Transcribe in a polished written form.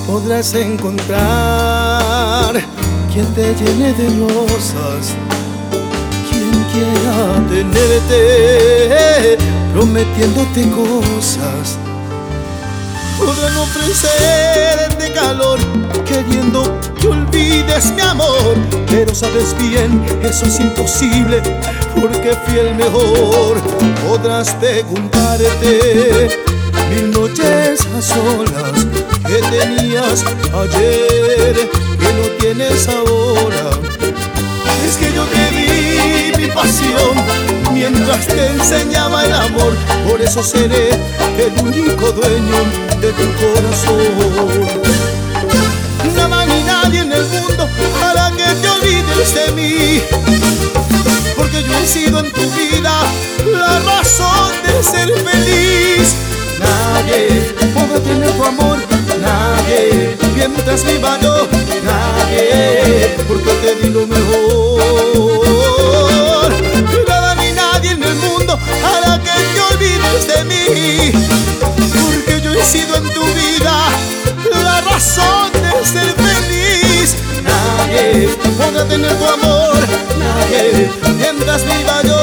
podrás encontrar quien te llene de rosas, quien quiera tenerte prometiéndote cosas. Podrán ofrecerte calor queriendo que olvides mi amor, pero sabes bien, eso es imposible, porque fui el mejor. Podrás preguntarte 1000 noches a solas que tenías ayer, que no tienes ahora. Es que yo te di mi pasión mientras te enseñaba el amor, por eso seré el único dueño de tu corazón. Nada ni nadie en el mundo hará que te olvides de mí, porque yo he sido en tu vida la razón de ser feliz. Nadie podrá tener tu amor, nadie, mientras viva yo, nadie, porque te di lo mejor. Nada ni nadie en el mundo hará que te olvides de mí, porque yo he sido en tu vida la razón de ser feliz. Nadie podrá tener tu amor, nadie, mientras viva yo.